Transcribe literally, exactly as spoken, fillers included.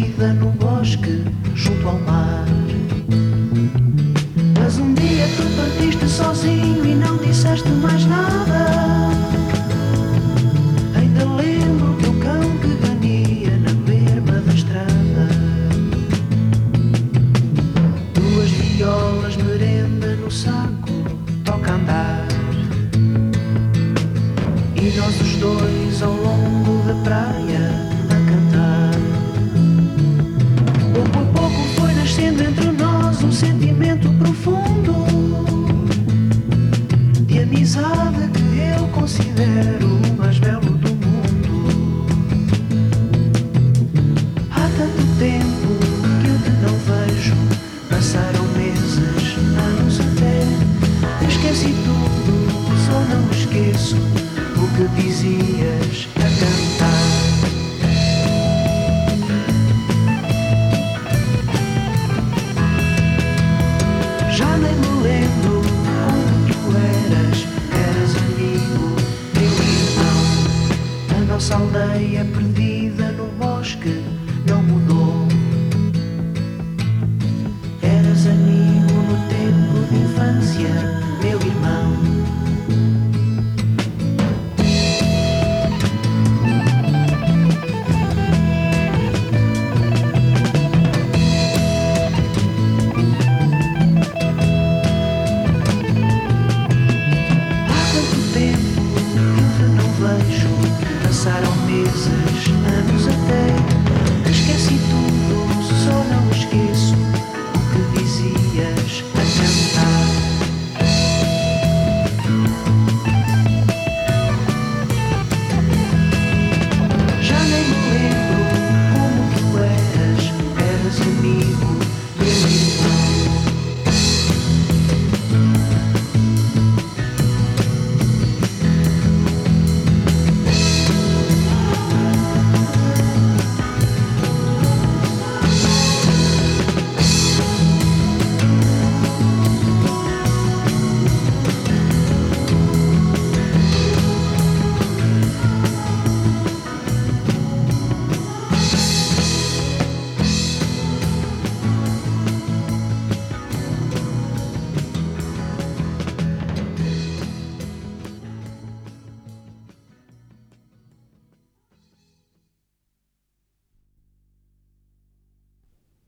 vida no bosque, junto ao mar. Mas um dia tu partiste sozinho e não disseste mais nada. Ainda lembro o teu cão que ganhia na berma da estrada. Duas violas, merenda no saco, toca andar. E nós os dois ao longo da praia a cantar. Pouco a pouco foi nascendo entre nós um sentimento profundo de amizade que eu considero o mais belo do mundo. Há tanto tempo